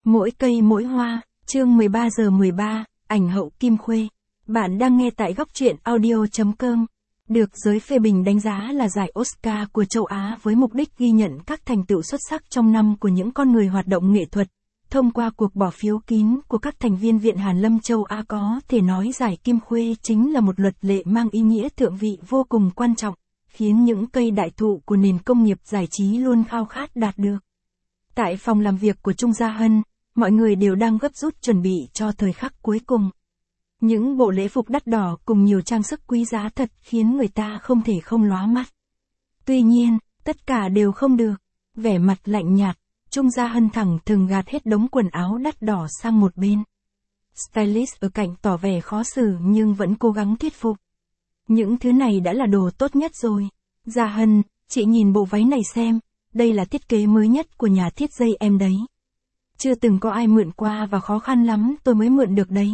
Mỗi cây mỗi hoa, chương 13/13, ảnh hậu Kim Khuê. Bạn đang nghe tại góc truyện audio.com. Được giới phê bình đánh giá là giải Oscar của châu Á với mục đích ghi nhận các thành tựu xuất sắc trong năm của những con người hoạt động nghệ thuật. Thông qua cuộc bỏ phiếu kín của các thành viên Viện Hàn Lâm châu Á có thể nói giải Kim Khuê chính là một luật lệ mang ý nghĩa thượng vị vô cùng quan trọng, khiến những cây đại thụ của nền công nghiệp giải trí luôn khao khát đạt được. Tại phòng làm việc của Trung Gia Hân, mọi người đều đang gấp rút chuẩn bị cho thời khắc cuối cùng. Những bộ lễ phục đắt đỏ cùng nhiều trang sức quý giá thật khiến người ta không thể không lóa mắt. Tuy nhiên, tất cả đều không được. Vẻ mặt lạnh nhạt, Trung Gia Hân thẳng thừng gạt hết đống quần áo đắt đỏ sang một bên. Stylist ở cạnh tỏ vẻ khó xử nhưng vẫn cố gắng thuyết phục. Những thứ này đã là đồ tốt nhất rồi. Gia Hân, chị nhìn bộ váy này xem, đây là thiết kế mới nhất của nhà thiết dây em đấy. Chưa từng có ai mượn qua và khó khăn lắm tôi mới mượn được đấy.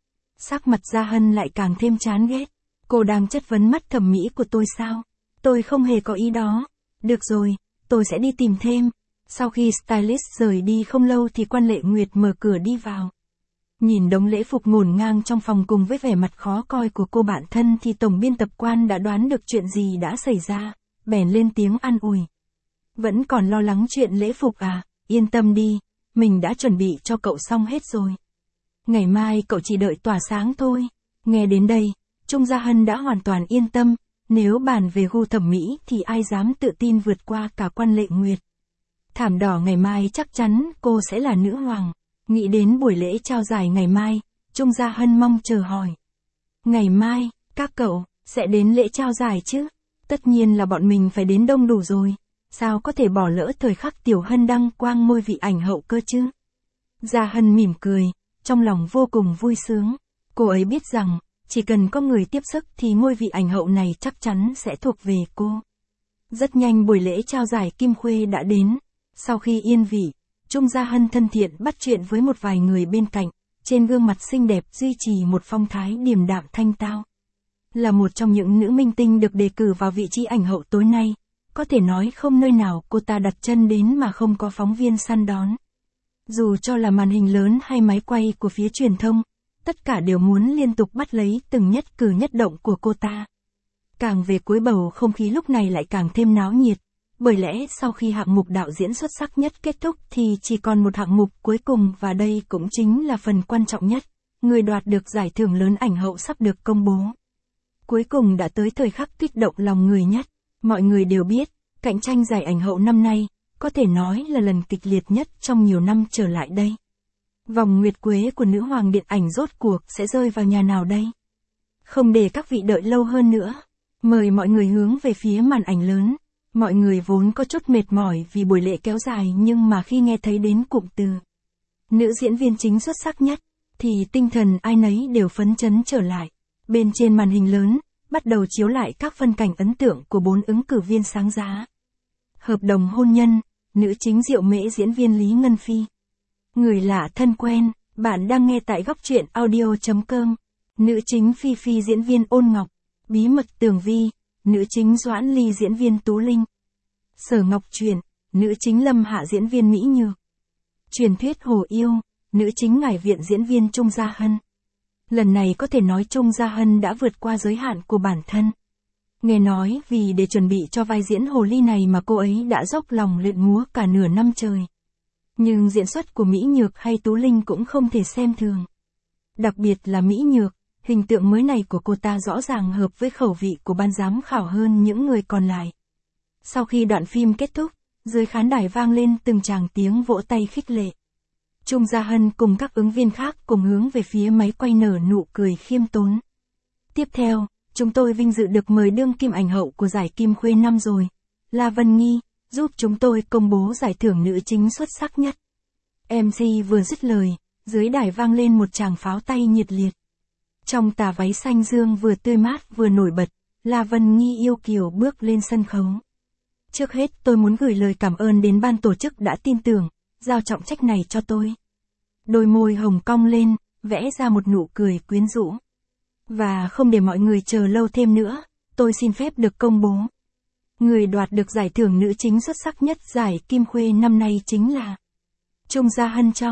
Sắc mặt Gia Hân lại càng thêm chán ghét. Cô đang chất vấn mắt thẩm mỹ của tôi sao? Tôi không hề có ý đó. Được rồi, tôi sẽ đi tìm thêm. Sau khi stylist rời đi không lâu thì Quan Lệ Nguyệt mở cửa đi vào. Nhìn đống lễ phục ngổn ngang trong phòng cùng với vẻ mặt khó coi của cô bạn thân thì tổng biên tập Quan đã đoán được chuyện gì đã xảy ra, bèn lên tiếng an ủi. Vẫn còn lo lắng chuyện lễ phục à? Yên tâm đi, mình đã chuẩn bị cho cậu xong hết rồi. Ngày mai cậu chỉ đợi tỏa sáng thôi. Nghe đến đây, Trung Gia Hân đã hoàn toàn yên tâm, nếu bàn về gu thẩm mỹ thì ai dám tự tin vượt qua cả Quan Lệ Nguyệt. Thảm đỏ ngày mai chắc chắn cô sẽ là nữ hoàng. Nghĩ đến buổi lễ trao giải ngày mai, Trung Gia Hân mong chờ hỏi. Ngày mai, các cậu, sẽ đến lễ trao giải chứ? Tất nhiên là bọn mình phải đến đông đủ rồi. Sao có thể bỏ lỡ thời khắc Tiểu Hân đăng quang ngôi vị ảnh hậu cơ chứ? Gia Hân mỉm cười, trong lòng vô cùng vui sướng. Cô ấy biết rằng, chỉ cần có người tiếp sức thì ngôi vị ảnh hậu này chắc chắn sẽ thuộc về cô. Rất nhanh buổi lễ trao giải Kim Khuê đã đến. Sau khi yên vị, Trung Gia Hân thân thiện bắt chuyện với một vài người bên cạnh, trên gương mặt xinh đẹp duy trì một phong thái điềm đạm thanh tao. Là một trong những nữ minh tinh được đề cử vào vị trí ảnh hậu tối nay, có thể nói không nơi nào cô ta đặt chân đến mà không có phóng viên săn đón. Dù cho là màn hình lớn hay máy quay của phía truyền thông, tất cả đều muốn liên tục bắt lấy từng nhất cử nhất động của cô ta. Càng về cuối bầu không khí lúc này lại càng thêm náo nhiệt, bởi lẽ sau khi hạng mục đạo diễn xuất sắc nhất kết thúc thì chỉ còn một hạng mục cuối cùng và đây cũng chính là phần quan trọng nhất, người đoạt được giải thưởng lớn ảnh hậu sắp được công bố. Cuối cùng đã tới thời khắc kích động lòng người nhất. Mọi người đều biết, cạnh tranh giải ảnh hậu năm nay, có thể nói là lần kịch liệt nhất trong nhiều năm trở lại đây. Vòng nguyệt quế của nữ hoàng điện ảnh rốt cuộc sẽ rơi vào nhà nào đây? Không để các vị đợi lâu hơn nữa, mời mọi người hướng về phía màn ảnh lớn. Mọi người vốn có chút mệt mỏi vì buổi lễ kéo dài nhưng mà khi nghe thấy đến cụm từ nữ diễn viên chính xuất sắc nhất, thì tinh thần ai nấy đều phấn chấn trở lại. Bên trên màn hình lớn, bắt đầu chiếu lại các phân cảnh ấn tượng của 4 ứng cử viên sáng giá. Hợp đồng hôn nhân, nữ chính Diệu Mễ diễn viên Lý Ngân Phi. Người lạ thân quen, bạn đang nghe tại góc truyện audio.com. Nữ chính Phi Phi diễn viên Ôn Ngọc. Bí mật Tường Vi, nữ chính Doãn Ly diễn viên Tú Linh. Sở Ngọc Truyện, nữ chính Lâm Hạ diễn viên Mỹ Nhược. Truyền thuyết Hồ Yêu, nữ chính Ngải Viện diễn viên Trung Gia Hân. Lần này có thể nói Trung Gia Hân đã vượt qua giới hạn của bản thân. Nghe nói vì để chuẩn bị cho vai diễn hồ ly này mà cô ấy đã dốc lòng luyện múa cả nửa năm trời. Nhưng diễn xuất của Mỹ Nhược hay Tú Linh cũng không thể xem thường. Đặc biệt là Mỹ Nhược, hình tượng mới này của cô ta rõ ràng hợp với khẩu vị của ban giám khảo hơn những người còn lại. Sau khi đoạn phim kết thúc, dưới khán đài vang lên từng tràng tiếng vỗ tay khích lệ. Trung Gia Hân cùng các ứng viên khác cùng hướng về phía máy quay nở nụ cười khiêm tốn. Tiếp theo, chúng tôi vinh dự được mời đương kim ảnh hậu của giải Kim Khuê năm rồi, La Vân Nghi, giúp chúng tôi công bố giải thưởng nữ chính xuất sắc nhất. MC vừa dứt lời, dưới đài vang lên một tràng pháo tay nhiệt liệt. Trong tà váy xanh dương vừa tươi mát vừa nổi bật, La Vân Nghi yêu kiều bước lên sân khấu. Trước hết tôi muốn gửi lời cảm ơn đến ban tổ chức đã tin tưởng, giao trọng trách này cho tôi. Đôi môi hồng cong lên, vẽ ra một nụ cười quyến rũ. Và không để mọi người chờ lâu thêm nữa, tôi xin phép được công bố. Người đoạt được giải thưởng nữ chính xuất sắc nhất giải Kim Khuê năm nay chính là Trung Gia Hân. Trong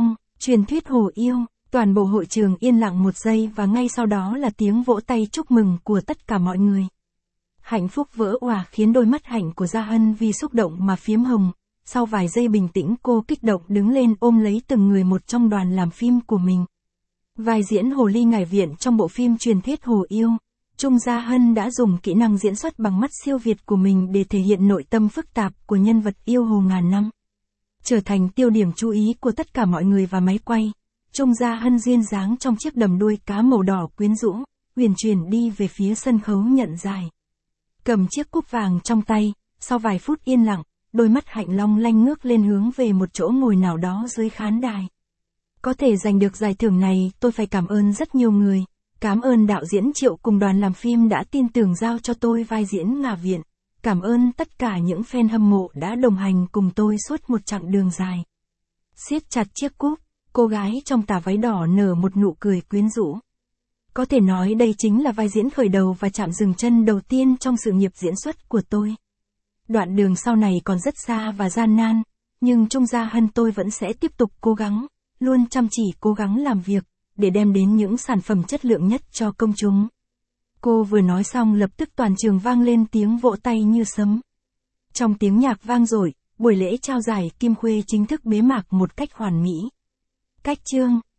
Truyền thuyết Hồ Yêu, toàn bộ hội trường yên lặng một giây và ngay sau đó là tiếng vỗ tay chúc mừng của tất cả mọi người. Hạnh phúc vỡ òa khiến đôi mắt Hạnh của Gia Hân vì xúc động mà phiếm hồng. Sau vài giây bình tĩnh cô kích động đứng lên ôm lấy từng người một trong đoàn làm phim của mình. Vai diễn Hồ Ly Ngải Viện trong bộ phim Truyền thuyết Hồ Yêu, Trung Gia Hân đã dùng kỹ năng diễn xuất bằng mắt siêu việt của mình để thể hiện nội tâm phức tạp của nhân vật yêu hồ ngàn năm. Trở thành tiêu điểm chú ý của tất cả mọi người và máy quay, Trung Gia Hân duyên dáng trong chiếc đầm đuôi cá màu đỏ quyến rũ, huyền chuyển đi về phía sân khấu nhận giải. Cầm chiếc cúp vàng trong tay, sau vài phút yên lặng, đôi mắt Hạnh long lanh ngước lên hướng về một chỗ ngồi nào đó dưới khán đài. Có thể giành được giải thưởng này, tôi phải cảm ơn rất nhiều người. Cảm ơn đạo diễn Triệu cùng đoàn làm phim đã tin tưởng giao cho tôi vai diễn Ngả Viện. Cảm ơn tất cả những fan hâm mộ đã đồng hành cùng tôi suốt một chặng đường dài. Siết chặt chiếc cúp, cô gái trong tà váy đỏ nở một nụ cười quyến rũ. Có thể nói đây chính là vai diễn khởi đầu và chạm dừng chân đầu tiên trong sự nghiệp diễn xuất của tôi. Đoạn đường sau này còn rất xa và gian nan, nhưng Trung Gia Hân tôi vẫn sẽ tiếp tục cố gắng, luôn chăm chỉ cố gắng làm việc, để đem đến những sản phẩm chất lượng nhất cho công chúng. Cô vừa nói xong lập tức toàn trường vang lên tiếng vỗ tay như sấm. Trong tiếng nhạc vang dội, buổi lễ trao giải Kim Khuê chính thức bế mạc một cách hoàn mỹ. Cách chương